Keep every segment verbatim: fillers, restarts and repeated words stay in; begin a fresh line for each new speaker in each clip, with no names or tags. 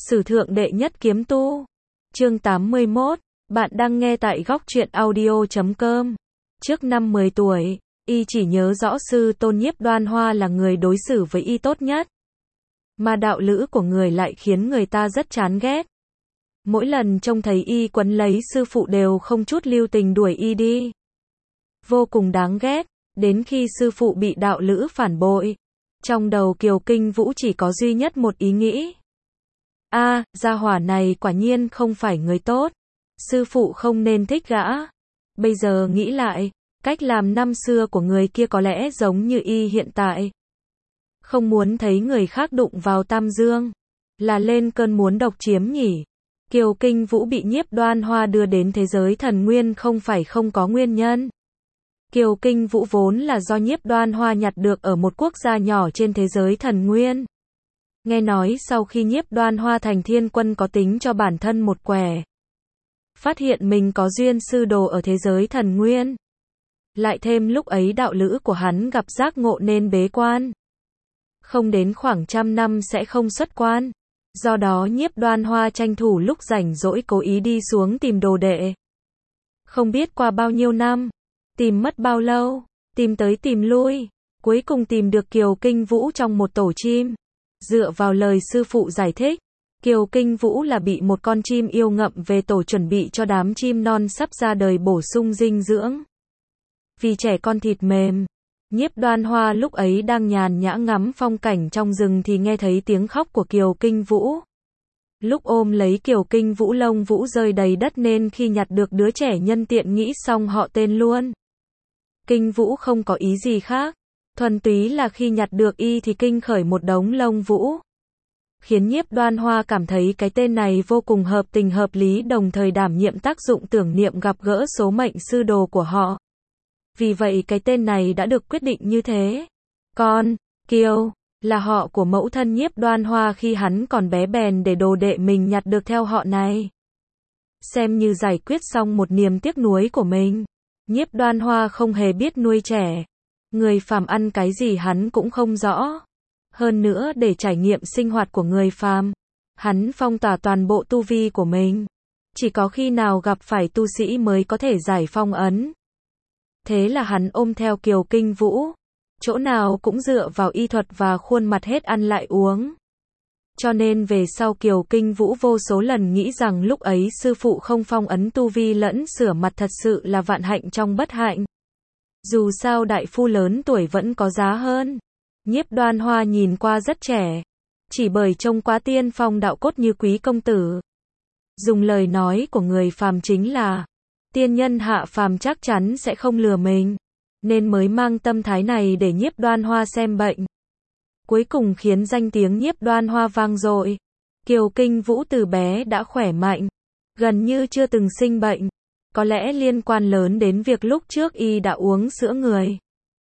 Sử thượng đệ nhất kiếm tu. Chương tám mươi mốt. Bạn đang nghe tại góc truyện audio chấm com. Trước năm mười tuổi, y chỉ nhớ rõ sư tôn Nhiếp Đoan Hoa là người đối xử với y tốt nhất. Mà đạo lữ của người lại khiến người ta rất chán ghét. Mỗi lần trông thấy y quấn lấy sư phụ đều không chút lưu tình đuổi y đi. Vô cùng đáng ghét, đến khi sư phụ bị đạo lữ phản bội. Trong đầu Kiều Kinh Vũ chỉ có duy nhất một ý nghĩ. A, à, gia hỏa này quả nhiên không phải người tốt. Sư phụ không nên thích gã. Bây giờ nghĩ lại, cách làm năm xưa của người kia có lẽ giống như y hiện tại. Không muốn thấy người khác đụng vào Tam Dương. Là lên cơn muốn độc chiếm nhỉ. Kiều Kinh Vũ bị Nhiếp Đoan Hoa đưa đến thế giới thần nguyên không phải không có nguyên nhân. Kiều Kinh Vũ vốn là do Nhiếp Đoan Hoa nhặt được ở một quốc gia nhỏ trên thế giới thần nguyên. Nghe nói sau khi Nhiếp Đoan Hoa thành thiên quân có tính cho bản thân một quẻ. Phát hiện mình có duyên sư đồ ở thế giới thần nguyên. Lại thêm lúc ấy đạo lữ của hắn gặp giác ngộ nên bế quan. Không đến khoảng trăm năm sẽ không xuất quan. Do đó Nhiếp Đoan Hoa tranh thủ lúc rảnh rỗi cố ý đi xuống tìm đồ đệ. Không biết qua bao nhiêu năm, tìm mất bao lâu, tìm tới tìm lui, cuối cùng tìm được Kiều Kinh Vũ trong một tổ chim. Dựa vào lời sư phụ giải thích, Kiều Kinh Vũ là bị một con chim yêu ngậm về tổ chuẩn bị cho đám chim non sắp ra đời bổ sung dinh dưỡng. Vì trẻ con thịt mềm, Nhiếp Đoan Hoa lúc ấy đang nhàn nhã ngắm phong cảnh trong rừng thì nghe thấy tiếng khóc của Kiều Kinh Vũ. Lúc ôm lấy Kiều Kinh Vũ lông vũ rơi đầy đất nên khi nhặt được đứa trẻ nhân tiện nghĩ xong họ tên luôn. Kinh Vũ không có ý gì khác, thuần túy là khi nhặt được y thì kinh khởi một đống lông vũ. Khiến Nhiếp Đoan Hoa cảm thấy cái tên này vô cùng hợp tình hợp lý, đồng thời đảm nhiệm tác dụng tưởng niệm gặp gỡ số mệnh sư đồ của họ. Vì vậy cái tên này đã được quyết định như thế. Còn, Kiều, là họ của mẫu thân Nhiếp Đoan Hoa khi hắn còn bé bèn để đồ đệ mình nhặt được theo họ này. Xem như giải quyết xong một niềm tiếc nuối của mình. Nhiếp Đoan Hoa không hề biết nuôi trẻ. Người phàm ăn cái gì hắn cũng không rõ. Hơn nữa để trải nghiệm sinh hoạt của người phàm, hắn phong tỏa toàn bộ tu vi của mình. Chỉ có khi nào gặp phải tu sĩ mới có thể giải phong ấn. Thế là hắn ôm theo Kiều Kinh Vũ. Chỗ nào cũng dựa vào y thuật và khuôn mặt hết ăn lại uống. Cho nên về sau Kiều Kinh Vũ vô số lần nghĩ rằng lúc ấy sư phụ không phong ấn tu vi lẫn sửa mặt thật sự là vạn hạnh trong bất hạnh. Dù sao đại phu lớn tuổi vẫn có giá hơn. Nhiếp Đoan Hoa nhìn qua rất trẻ. Chỉ bởi trông quá tiên phong đạo cốt như quý công tử. Dùng lời nói của người phàm chính là tiên nhân hạ phàm chắc chắn sẽ không lừa mình. Nên mới mang tâm thái này để Nhiếp Đoan Hoa xem bệnh. Cuối cùng khiến danh tiếng Nhiếp Đoan Hoa vang dội. Kiều Kinh Vũ từ bé đã khỏe mạnh. Gần như chưa từng sinh bệnh. Có lẽ liên quan lớn đến việc lúc trước y đã uống sữa người.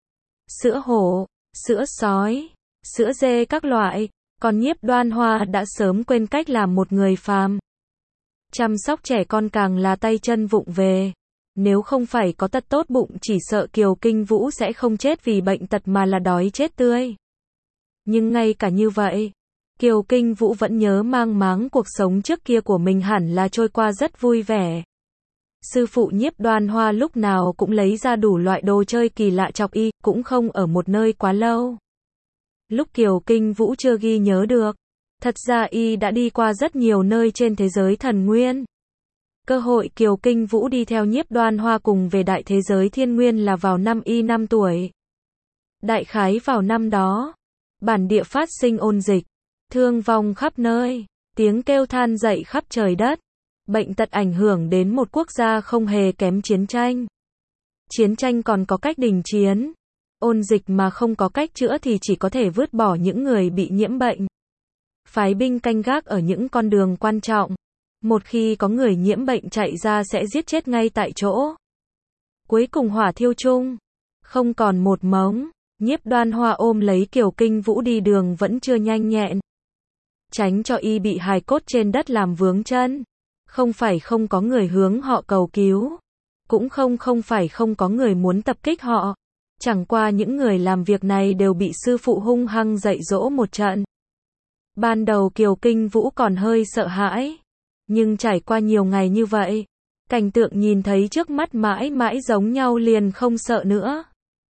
Sữa hổ, sữa sói, sữa dê các loại. Còn Nhiếp Đoan Hoa đã sớm quên cách làm một người phàm. Chăm sóc trẻ con càng là tay chân vụng về. Nếu không phải có tật tốt bụng chỉ sợ Kiều Kinh Vũ sẽ không chết vì bệnh tật mà là đói chết tươi. Nhưng ngay cả như vậy, Kiều Kinh Vũ vẫn nhớ mang máng cuộc sống trước kia của mình hẳn là trôi qua rất vui vẻ. Sư phụ Nhiếp Đoan Hoa lúc nào cũng lấy ra đủ loại đồ chơi kỳ lạ chọc y, cũng không ở một nơi quá lâu. Lúc Kiều Kinh Vũ chưa ghi nhớ được, thật ra y đã đi qua rất nhiều nơi trên thế giới thần nguyên. Cơ hội Kiều Kinh Vũ đi theo Nhiếp Đoan Hoa cùng về đại thế giới thiên nguyên là vào năm y năm tuổi. Đại khái vào năm đó, bản địa phát sinh ôn dịch, thương vong khắp nơi, tiếng kêu than dậy khắp trời đất. Bệnh tật ảnh hưởng đến một quốc gia không hề kém chiến tranh. Chiến tranh còn có cách đình chiến. Ôn dịch mà không có cách chữa thì chỉ có thể vứt bỏ những người bị nhiễm bệnh. Phái binh canh gác ở những con đường quan trọng. Một khi có người nhiễm bệnh chạy ra sẽ giết chết ngay tại chỗ. Cuối cùng hỏa thiêu chung. Không còn một mống. Nhiếp Đoan Hoa ôm lấy Kiều Kinh Vũ đi đường vẫn chưa nhanh nhẹn. Tránh cho y bị hài cốt trên đất làm vướng chân. Không phải không có người hướng họ cầu cứu. Cũng không không phải không có người muốn tập kích họ. Chẳng qua những người làm việc này đều bị sư phụ hung hăng dạy dỗ một trận. Ban đầu Kiều Kinh Vũ còn hơi sợ hãi. Nhưng trải qua nhiều ngày như vậy, cảnh tượng nhìn thấy trước mắt mãi mãi giống nhau liền không sợ nữa.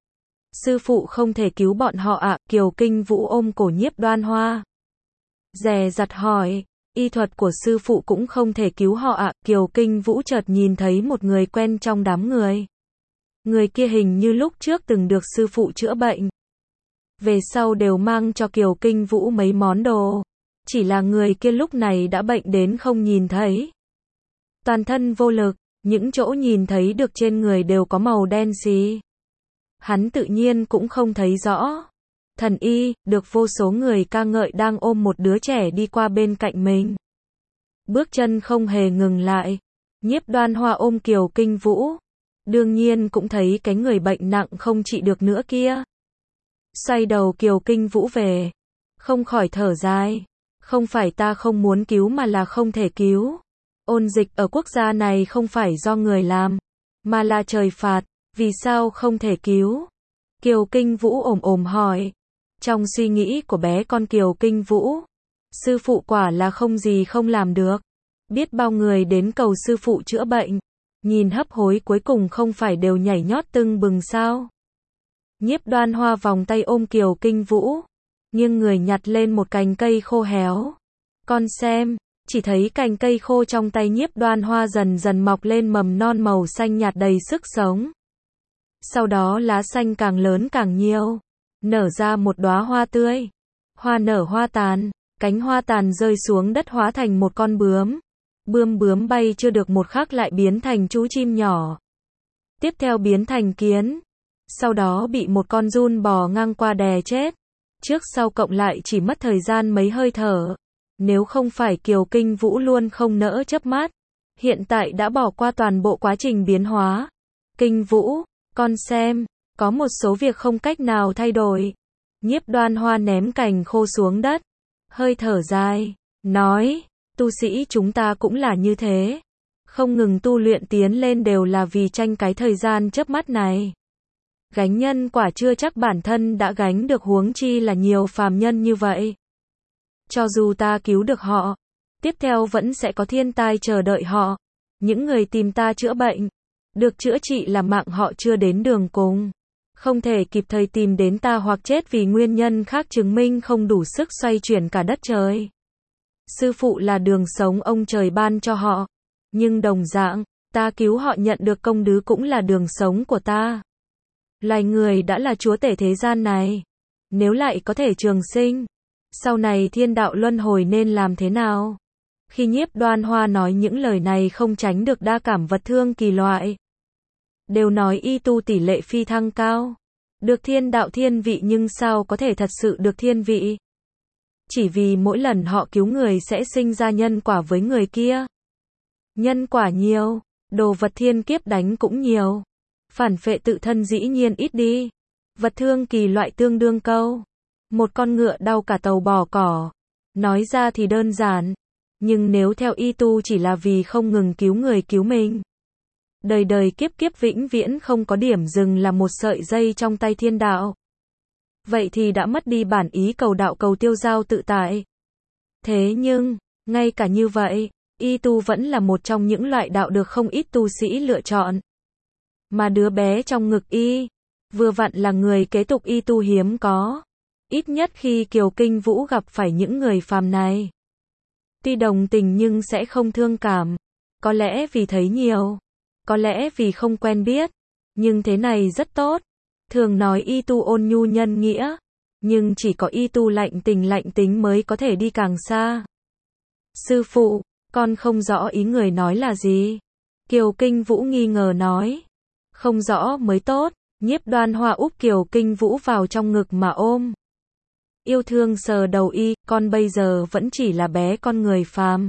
Sư phụ không thể cứu bọn họ ạ, à? Kiều Kinh Vũ ôm cổ Nhiếp Đoan Hoa. Dè dặt hỏi, y thuật của sư phụ cũng không thể cứu họ ạ, à? Kiều Kinh Vũ chợt nhìn thấy một người quen trong đám người. Người kia hình như lúc trước từng được sư phụ chữa bệnh. Về sau đều mang cho Kiều Kinh Vũ mấy món đồ. Chỉ là người kia lúc này đã bệnh đến không nhìn thấy. Toàn thân vô lực, những chỗ nhìn thấy được trên người đều có màu đen xì. Hắn tự nhiên cũng không thấy rõ. Thần y, được vô số người ca ngợi đang ôm một đứa trẻ đi qua bên cạnh mình. Bước chân không hề ngừng lại. Nhiếp Đoan Hoa ôm Kiều Kinh Vũ. Đương nhiên cũng thấy cái người bệnh nặng không trị được nữa kia. Xoay đầu Kiều Kinh Vũ về. Không khỏi thở dài. Không phải ta không muốn cứu mà là không thể cứu. Ôn dịch ở quốc gia này không phải do người làm, mà là trời phạt. Vì sao không thể cứu? Kiều Kinh Vũ ồm ồm hỏi. Trong suy nghĩ của bé con Kiều Kinh Vũ, sư phụ quả là không gì không làm được. Biết bao người đến cầu sư phụ chữa bệnh, nhìn hấp hối cuối cùng không phải đều nhảy nhót tưng bừng sao? Nhiếp Đoan Hoa vòng tay ôm Kiều Kinh Vũ, nghiêng người nhặt lên một cành cây khô héo. Con xem, chỉ thấy cành cây khô trong tay Nhiếp Đoan Hoa dần dần mọc lên mầm non màu xanh nhạt đầy sức sống. Sau đó lá xanh càng lớn càng nhiều, nở ra một đóa hoa tươi. Hoa nở hoa tàn, cánh hoa tàn rơi xuống đất hóa thành một con bướm. Bươm bướm bay chưa được một khắc lại biến thành chú chim nhỏ. Tiếp theo biến thành kiến. Sau đó bị một con giun bò ngang qua đè chết. Trước sau cộng lại chỉ mất thời gian mấy hơi thở. Nếu không phải Kiều Kinh Vũ luôn không nỡ chớp mắt, hiện tại đã bỏ qua toàn bộ quá trình biến hóa. Kinh Vũ, con xem, có một số việc không cách nào thay đổi. Nhiếp Đoan Hoa ném cành khô xuống đất, hơi thở dài, nói, tu sĩ chúng ta cũng là như thế. Không ngừng tu luyện tiến lên đều là vì tranh cái thời gian chớp mắt này. Gánh nhân quả chưa chắc bản thân đã gánh được, huống chi là nhiều phàm nhân như vậy. Cho dù ta cứu được họ, tiếp theo vẫn sẽ có thiên tai chờ đợi họ. Những người tìm ta chữa bệnh, được chữa trị là mạng họ chưa đến đường cùng. Không thể kịp thời tìm đến ta hoặc chết vì nguyên nhân khác chứng minh không đủ sức xoay chuyển cả đất trời. Sư phụ là đường sống ông trời ban cho họ. Nhưng đồng dạng, ta cứu họ nhận được công đức cũng là đường sống của ta. Loài người đã là chúa tể thế gian này. Nếu lại có thể trường sinh, sau này thiên đạo luân hồi nên làm thế nào? Khi Nhiếp Đoan Hoa nói những lời này không tránh được đa cảm vật thương kỳ loại. Đều nói y tu tỷ lệ phi thăng cao. Được thiên đạo thiên vị nhưng sao có thể thật sự được thiên vị? Chỉ vì mỗi lần họ cứu người sẽ sinh ra nhân quả với người kia. Nhân quả nhiều, đồ vật thiên kiếp đánh cũng nhiều. Phản phệ tự thân dĩ nhiên ít đi. Vật thương kỳ loại tương đương câu. Một con ngựa đau cả tàu bò cỏ. Nói ra thì đơn giản. Nhưng nếu theo y tu chỉ là vì không ngừng cứu người cứu mình. Đời đời kiếp kiếp vĩnh viễn không có điểm dừng là một sợi dây trong tay thiên đạo. Vậy thì đã mất đi bản ý cầu đạo cầu tiêu giao tự tại. Thế nhưng, ngay cả như vậy, y tu vẫn là một trong những loại đạo được không ít tu sĩ lựa chọn. Mà đứa bé trong ngực y, vừa vặn là người kế tục y tu hiếm có. Ít nhất khi Kiều Kinh Vũ gặp phải những người phàm này. Tuy đồng tình nhưng sẽ không thương cảm. Có lẽ vì thấy nhiều. Có lẽ vì không quen biết. Nhưng thế này rất tốt. Thường nói y tu ôn nhu nhân nghĩa. Nhưng chỉ có y tu lạnh tình lạnh tính mới có thể đi càng xa. Sư phụ, con không rõ ý người nói là gì. Kiều Kinh Vũ nghi ngờ nói. Không rõ mới tốt. Nhiếp Đoan Hoa úp Kiều Kinh Vũ vào trong ngực mà ôm. Yêu thương sờ đầu y, con bây giờ vẫn chỉ là bé con người phàm.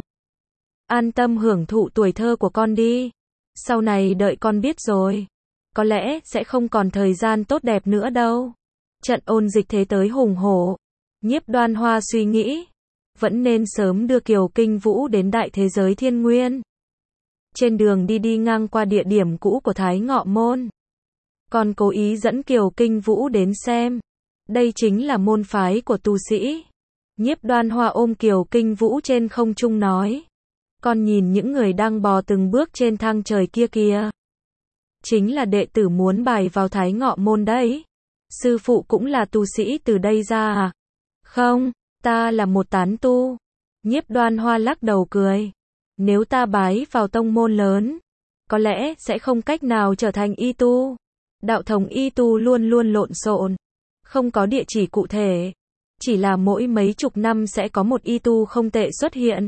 An tâm hưởng thụ tuổi thơ của con đi. Sau này đợi con biết rồi. Có lẽ sẽ không còn thời gian tốt đẹp nữa đâu. Trận ôn dịch thế tới hùng hổ. Nhiếp Đoan Hoa suy nghĩ. Vẫn nên sớm đưa Kiều Kinh Vũ đến đại thế giới thiên nguyên. Trên đường đi đi ngang qua địa điểm cũ của Thái Ngọ Môn. Còn cố ý dẫn Kiều Kinh Vũ đến xem. Đây chính là môn phái của tu sĩ. Nhiếp Đoan Hoa ôm Kiều Kinh Vũ trên không trung nói. Con nhìn những người đang bò từng bước trên thang trời kia kìa. Chính là đệ tử muốn bài vào Thái Ngọ Môn đấy. Sư phụ cũng là tu sĩ từ đây ra à? Không, ta là một tán tu. Nhiếp Đoan Hoa lắc đầu cười. Nếu ta bái vào tông môn lớn, có lẽ sẽ không cách nào trở thành y tu. Đạo thống y tu luôn luôn lộn xộn, không có địa chỉ cụ thể. Chỉ là mỗi mấy chục năm sẽ có một y tu không tệ xuất hiện.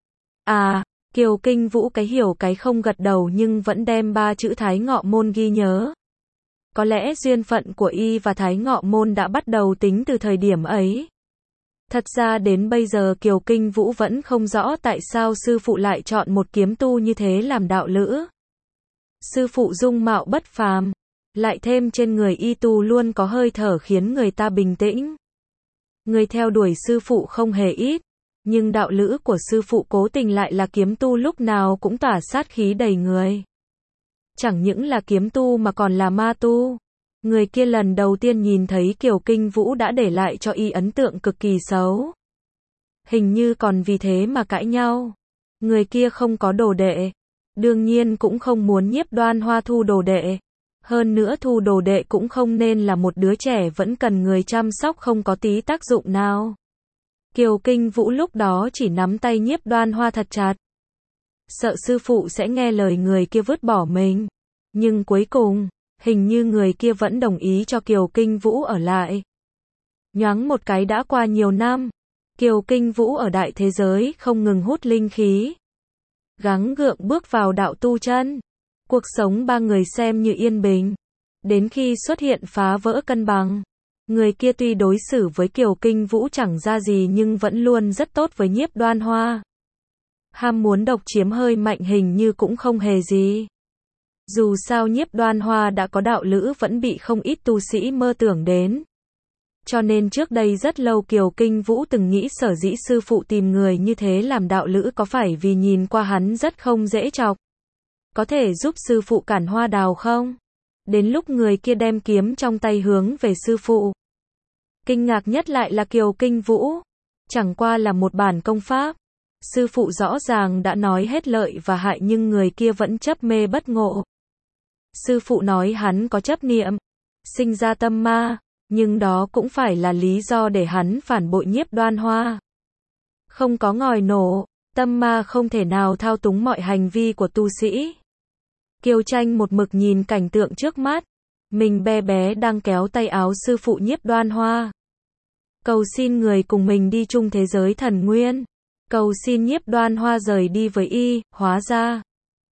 À, Kiều Kinh Vũ cái hiểu cái không gật đầu nhưng vẫn đem ba chữ Thái Ngọ Môn ghi nhớ. Có lẽ duyên phận của y và Thái Ngọ Môn đã bắt đầu tính từ thời điểm ấy. Thật ra đến bây giờ Kiều Kinh Vũ vẫn không rõ tại sao sư phụ lại chọn một kiếm tu như thế làm đạo lữ. Sư phụ dung mạo bất phàm, lại thêm trên người y tu luôn có hơi thở khiến người ta bình tĩnh. Người theo đuổi sư phụ không hề ít, nhưng đạo lữ của sư phụ cố tình lại là kiếm tu lúc nào cũng tỏa sát khí đầy người. Chẳng những là kiếm tu mà còn là ma tu. Người kia lần đầu tiên nhìn thấy Kiều Kinh Vũ đã để lại cho y ấn tượng cực kỳ xấu. Hình như còn vì thế mà cãi nhau. Người kia không có đồ đệ, đương nhiên cũng không muốn Nhiếp Đoan Hoa thu đồ đệ. Hơn nữa thu đồ đệ cũng không nên là một đứa trẻ vẫn cần người chăm sóc không có tí tác dụng nào. Kiều Kinh Vũ lúc đó chỉ nắm tay Nhiếp Đoan Hoa thật chặt. Sợ sư phụ sẽ nghe lời người kia vứt bỏ mình. Nhưng cuối cùng, hình như người kia vẫn đồng ý cho Kiều Kinh Vũ ở lại. Nhoáng một cái đã qua nhiều năm, Kiều Kinh Vũ ở đại thế giới không ngừng hút linh khí. Gắng gượng bước vào đạo tu chân. Cuộc sống ba người xem như yên bình. Đến khi xuất hiện phá vỡ cân bằng. Người kia tuy đối xử với Kiều Kinh Vũ chẳng ra gì nhưng vẫn luôn rất tốt với Nhiếp Đoan Hoa. Ham muốn độc chiếm hơi mạnh hình như cũng không hề gì. Dù sao Nhiếp Đoan Hoa đã có đạo lữ vẫn bị không ít tu sĩ mơ tưởng đến. Cho nên trước đây rất lâu Kiều Kinh Vũ từng nghĩ sở dĩ sư phụ tìm người như thế làm đạo lữ có phải vì nhìn qua hắn rất không dễ chọc. Có thể giúp sư phụ cản hoa đào không? Đến lúc người kia đem kiếm trong tay hướng về sư phụ. Kinh ngạc nhất lại là Kiều Kinh Vũ. Chẳng qua là một bản công pháp. Sư phụ rõ ràng đã nói hết lợi và hại nhưng người kia vẫn chấp mê bất ngộ. Sư phụ nói hắn có chấp niệm, sinh ra tâm ma, nhưng đó cũng phải là lý do để hắn phản bội Nhiếp Đoan Hoa. Không có ngòi nổ, tâm ma không thể nào thao túng mọi hành vi của tu sĩ. Kiều Tranh một mực nhìn cảnh tượng trước mắt, mình bé bé đang kéo tay áo sư phụ Nhiếp Đoan Hoa. Cầu xin người cùng mình đi chung thế giới thần nguyên. Cầu xin Nhiếp Đoan Hoa rời đi với y, hóa ra.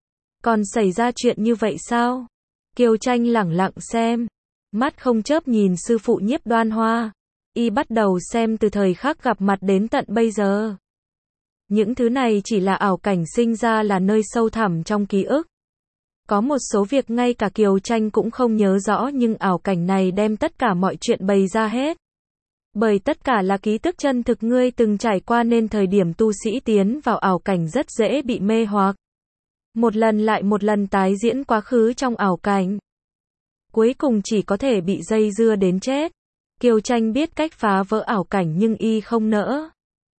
Còn xảy ra chuyện như vậy sao? Kiều Tranh lẳng lặng xem. Mắt không chớp nhìn sư phụ Nhiếp Đoan Hoa. Y bắt đầu xem từ thời khắc gặp mặt đến tận bây giờ. Những thứ này chỉ là ảo cảnh sinh ra là nơi sâu thẳm trong ký ức. Có một số việc ngay cả Kiều Tranh cũng không nhớ rõ nhưng ảo cảnh này đem tất cả mọi chuyện bày ra hết. Bởi tất cả là ký tức chân thực ngươi từng trải qua nên thời điểm tu sĩ tiến vào ảo cảnh rất dễ bị mê hoặc. Một lần lại một lần tái diễn quá khứ trong ảo cảnh. Cuối cùng chỉ có thể bị dây dưa đến chết. Kiều Tranh biết cách phá vỡ ảo cảnh nhưng y không nỡ.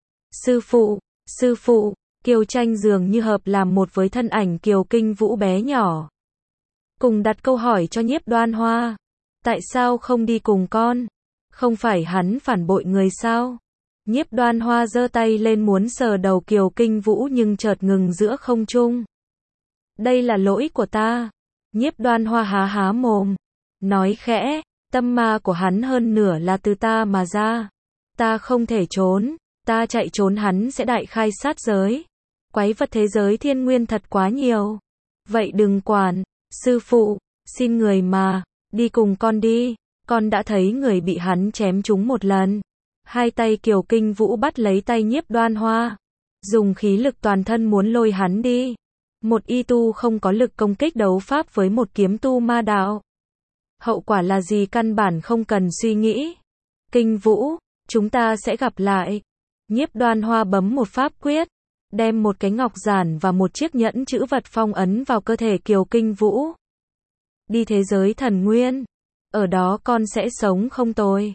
Sư phụ, sư phụ, Kiều Tranh dường như hợp làm một với thân ảnh Kiều Kinh Vũ bé nhỏ. Cùng đặt câu hỏi cho Nhiếp Đoan Hoa. Tại sao không đi cùng con? Không phải hắn phản bội người sao? Nhiếp Đoan Hoa giơ tay lên muốn sờ đầu Kiều Kinh Vũ nhưng chợt ngừng giữa không trung. Đây là lỗi của ta. Nhiếp Đoan Hoa há há mồm. Nói khẽ, tâm ma của hắn hơn nửa là từ ta mà ra. Ta không thể trốn, ta chạy trốn hắn sẽ đại khai sát giới. Quái vật thế giới thiên nguyên thật quá nhiều. Vậy đừng quản, sư phụ, xin người mà, đi cùng con đi. Con đã thấy người bị hắn chém trúng một lần. Hai tay Kiều Kinh Vũ bắt lấy tay Nhiếp Đoan Hoa. Dùng khí lực toàn thân muốn lôi hắn đi. Một y tu không có lực công kích đấu pháp với một kiếm tu ma đạo. Hậu quả là gì căn bản không cần suy nghĩ. Kinh Vũ, chúng ta sẽ gặp lại. Nhiếp Đoan Hoa bấm một pháp quyết. Đem một cái ngọc giản và một chiếc nhẫn chữ vật phong ấn vào cơ thể Kiều Kinh Vũ. Đi thế giới thần nguyên. Ở đó con sẽ sống không tồi.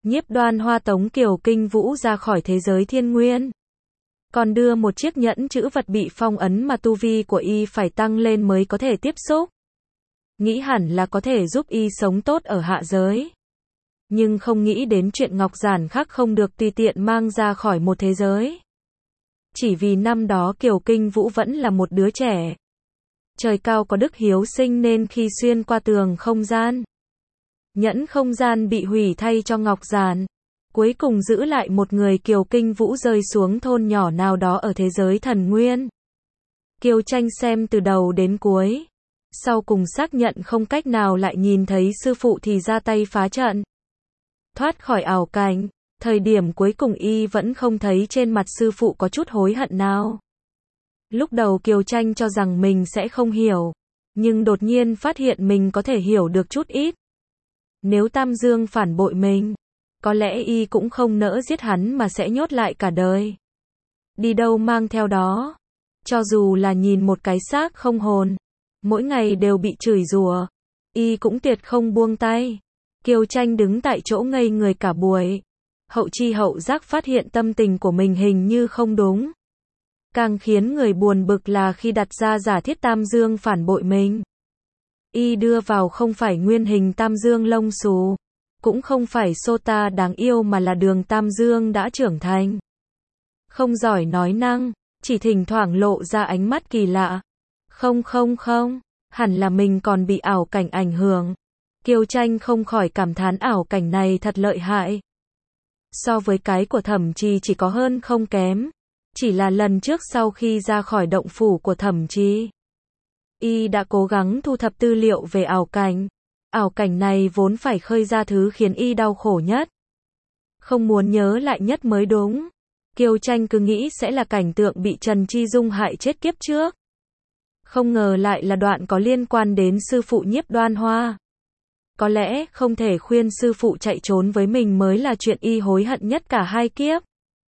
Nhiếp Đoan Hoa tống Kiều Kinh Vũ ra khỏi thế giới thiên nguyên. Còn đưa một chiếc nhẫn chữ vật bị phong ấn mà tu vi của y phải tăng lên mới có thể tiếp xúc. Nghĩ hẳn là có thể giúp y sống tốt ở hạ giới. Nhưng không nghĩ đến chuyện Ngọc Giản khác không được tùy tiện mang ra khỏi một thế giới. Chỉ vì năm đó Kiều Kinh Vũ vẫn là một đứa trẻ. Trời cao có đức hiếu sinh nên khi xuyên qua tường không gian, nhẫn không gian bị hủy thay cho Ngọc Giản. Cuối cùng giữ lại một người Kiều Kinh Vũ rơi xuống thôn nhỏ nào đó ở thế giới thần nguyên. Kiều Tranh xem từ đầu đến cuối. Sau cùng xác nhận không cách nào lại nhìn thấy sư phụ thì ra tay phá trận. Thoát khỏi ảo cảnh, thời điểm cuối cùng y vẫn không thấy trên mặt sư phụ có chút hối hận nào. Lúc đầu Kiều Tranh cho rằng mình sẽ không hiểu, nhưng đột nhiên phát hiện mình có thể hiểu được chút ít. Nếu Tam Dương phản bội mình, có lẽ y cũng không nỡ giết hắn mà sẽ nhốt lại cả đời. Đi đâu mang theo đó. Cho dù là nhìn một cái xác không hồn, mỗi ngày đều bị chửi rủa, y cũng tuyệt không buông tay. Kiều Tranh đứng tại chỗ ngây người cả buổi. Hậu chi hậu giác phát hiện tâm tình của mình hình như không đúng. Càng khiến người buồn bực là khi đặt ra giả thiết Tam Dương phản bội mình. Y đưa vào không phải nguyên hình Tam Dương lông xù, cũng không phải Sota đáng yêu mà là Đường Tam Dương đã trưởng thành. Không giỏi nói năng, chỉ thỉnh thoảng lộ ra ánh mắt kỳ lạ. Không không không, hẳn là mình còn bị ảo cảnh ảnh hưởng. Kiều Tranh không khỏi cảm thán ảo cảnh này thật lợi hại. So với cái của Thẩm Trì chỉ có hơn không kém. Chỉ là lần trước sau khi ra khỏi động phủ của Thẩm Trì, y đã cố gắng thu thập tư liệu về ảo cảnh. Ảo cảnh này vốn phải khơi ra thứ khiến y đau khổ nhất. Không muốn nhớ lại nhất mới đúng. Kiều Tranh cứ nghĩ sẽ là cảnh tượng bị Trần Chi Dung hại chết kiếp trước. Không ngờ lại là đoạn có liên quan đến sư phụ Nhiếp Đoan Hoa. Có lẽ không thể khuyên sư phụ chạy trốn với mình mới là chuyện y hối hận nhất cả hai kiếp.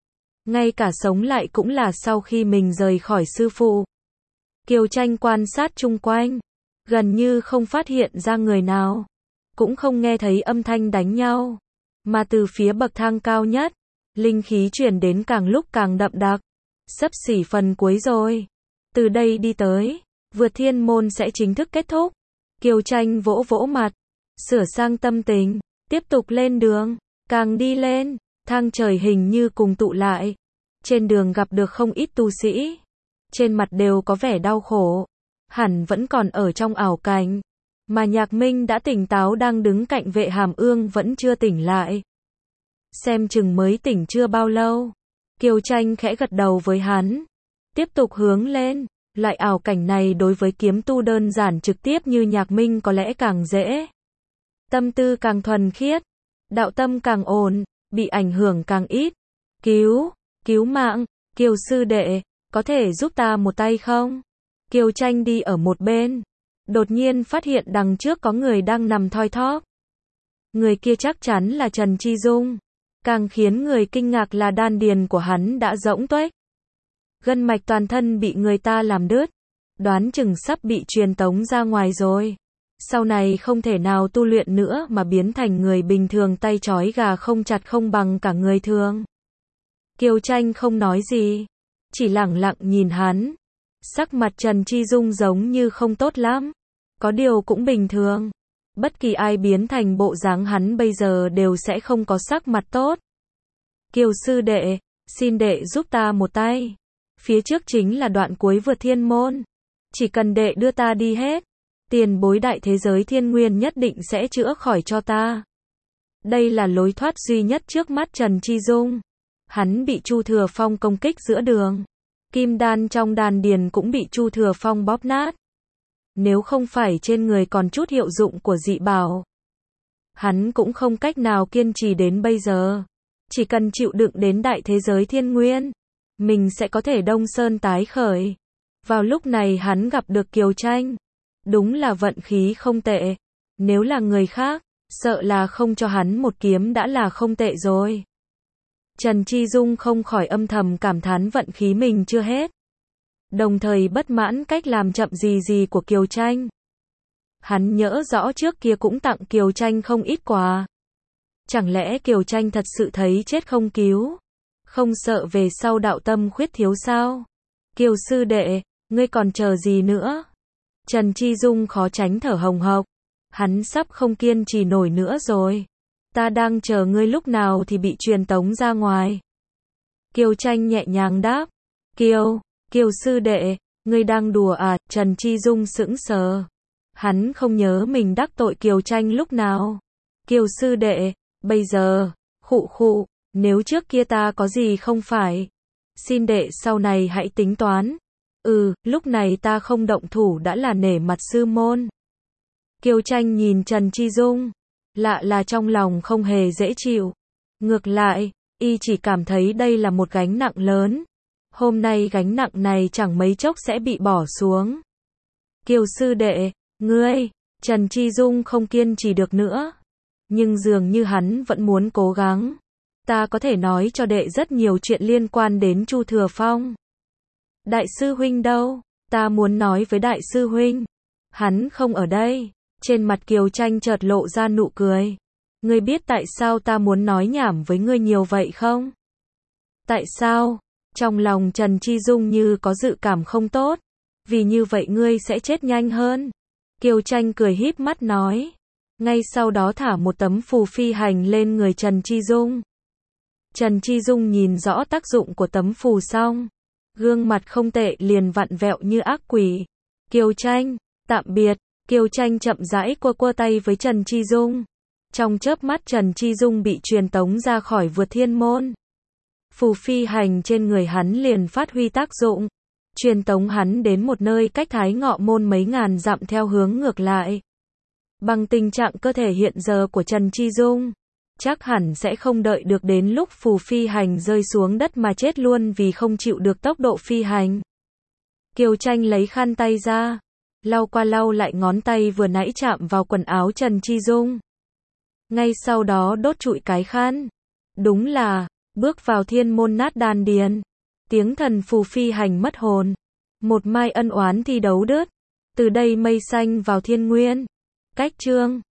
Ngay cả sống lại cũng là sau khi mình rời khỏi sư phụ. Kiều Tranh quan sát chung quanh, gần như không phát hiện ra người nào, cũng không nghe thấy âm thanh đánh nhau, mà từ phía bậc thang cao nhất, linh khí truyền đến càng lúc càng đậm đặc, sắp xỉ phần cuối rồi. Từ đây đi tới, vượt thiên môn sẽ chính thức kết thúc. Kiều Tranh vỗ vỗ mặt, sửa sang tâm tình, tiếp tục lên đường, càng đi lên, thang trời hình như cùng tụ lại. Trên đường gặp được không ít tu sĩ, trên mặt đều có vẻ đau khổ, hẳn vẫn còn ở trong ảo cảnh, mà Nhạc Minh đã tỉnh táo đang đứng cạnh Vệ Hàm Ương vẫn chưa tỉnh lại. Xem chừng mới tỉnh chưa bao lâu. Kiều Tranh khẽ gật đầu với hắn, tiếp tục hướng lên. Loại ảo cảnh này đối với kiếm tu đơn giản trực tiếp như Nhạc Minh có lẽ càng dễ. Tâm tư càng thuần khiết, đạo tâm càng ổn, bị ảnh hưởng càng ít. Cứu, cứu mạng, Kiều sư đệ, có thể giúp ta một tay không? Kiều Tranh đi ở một bên, đột nhiên phát hiện đằng trước có người đang nằm thoi thóp. Người kia chắc chắn là Trần Chi Dung. Càng khiến người kinh ngạc là đan điền của hắn đã rỗng tuếch. Gân mạch toàn thân bị người ta làm đứt, đoán chừng sắp bị truyền tống ra ngoài rồi. Sau này không thể nào tu luyện nữa mà biến thành người bình thường, tay trói gà không chặt không bằng cả người thường. Kiều Tranh không nói gì, chỉ lẳng lặng nhìn hắn. Sắc mặt Trần Chi Dung giống như không tốt lắm, có điều cũng bình thường. Bất kỳ ai biến thành bộ dáng hắn bây giờ đều sẽ không có sắc mặt tốt. Kiều sư đệ, xin đệ giúp ta một tay. Phía trước chính là đoạn cuối vượt thiên môn. Chỉ cần đệ đưa ta đi hết, tiền bối đại thế giới thiên nguyên nhất định sẽ chữa khỏi cho ta. Đây là lối thoát duy nhất trước mắt Trần Chi Dung. Hắn bị Chu Thừa Phong công kích giữa đường. Kim đan trong đan điền cũng bị Chu Thừa Phong bóp nát. Nếu không phải trên người còn chút hiệu dụng của dị bảo, hắn cũng không cách nào kiên trì đến bây giờ. Chỉ cần chịu đựng đến đại thế giới thiên nguyên, mình sẽ có thể đông sơn tái khởi. Vào lúc này hắn gặp được Kiều Tranh. Đúng là vận khí không tệ. Nếu là người khác, sợ là không cho hắn một kiếm đã là không tệ rồi. Trần Chi Dung không khỏi âm thầm cảm thán vận khí mình chưa hết. Đồng thời bất mãn cách làm chậm gì gì của Kiều Tranh. Hắn nhớ rõ trước kia cũng tặng Kiều Tranh không ít quà. Chẳng lẽ Kiều Tranh thật sự thấy chết không cứu? Không sợ về sau đạo tâm khuyết thiếu sao? Kiều sư đệ, ngươi còn chờ gì nữa? Trần Chi Dung khó tránh thở hồng hộc. Hắn sắp không kiên trì nổi nữa rồi. Ta đang chờ ngươi lúc nào thì bị truyền tống ra ngoài. Kiều Tranh nhẹ nhàng đáp. Kiều, Kiều sư đệ, ngươi đang đùa à? Trần Chi Dung sững sờ. Hắn không nhớ mình đắc tội Kiều Tranh lúc nào. Kiều sư đệ, bây giờ, khụ khụ, nếu trước kia ta có gì không phải. Xin đệ sau này hãy tính toán. Ừ, lúc này ta không động thủ đã là nể mặt sư môn. Kiều Tranh nhìn Trần Chi Dung. Lạ là trong lòng không hề dễ chịu. Ngược lại, y chỉ cảm thấy đây là một gánh nặng lớn. Hôm nay gánh nặng này chẳng mấy chốc sẽ bị bỏ xuống. Kiều sư đệ, ngươi, Trần Chi Dung không kiên trì được nữa. Nhưng dường như hắn vẫn muốn cố gắng. Ta có thể nói cho đệ rất nhiều chuyện liên quan đến Chu Thừa Phong. Đại sư huynh đâu? Ta muốn nói với đại sư huynh. Hắn không ở đây. Trên mặt Kiều Tranh chợt lộ ra nụ cười. Ngươi biết tại sao ta muốn nói nhảm với ngươi nhiều vậy không? Tại sao? Trong lòng Trần Chi Dung như có dự cảm không tốt. Vì như vậy ngươi sẽ chết nhanh hơn. Kiều Tranh cười híp mắt nói. Ngay sau đó thả một tấm phù phi hành lên người Trần Chi Dung. Trần Chi Dung nhìn rõ tác dụng của tấm phù xong. Gương mặt không tệ liền vặn vẹo như ác quỷ. Kiều Tranh, tạm biệt. Kiều Tranh chậm rãi quơ quơ tay với Trần Chi Dung. Trong chớp mắt Trần Chi Dung bị truyền tống ra khỏi Vượt Thiên Môn. Phù phi hành trên người hắn liền phát huy tác dụng. Truyền tống hắn đến một nơi cách Thái Ngọ Môn mấy ngàn dặm theo hướng ngược lại. Bằng tình trạng cơ thể hiện giờ của Trần Chi Dung, chắc hẳn sẽ không đợi được đến lúc phù phi hành rơi xuống đất mà chết luôn vì không chịu được tốc độ phi hành. Kiều Tranh lấy khăn tay ra, lau qua lau lại ngón tay vừa nãy chạm vào quần áo Trần Chi Dung. Ngay sau đó đốt trụi cái khăn. Đúng là, bước vào thiên môn nát đan điền. Tiếng thần phù phi hành mất hồn. Một mai ân oán thi đấu đứt. Từ đây mây xanh vào thiên nguyên. Cách chương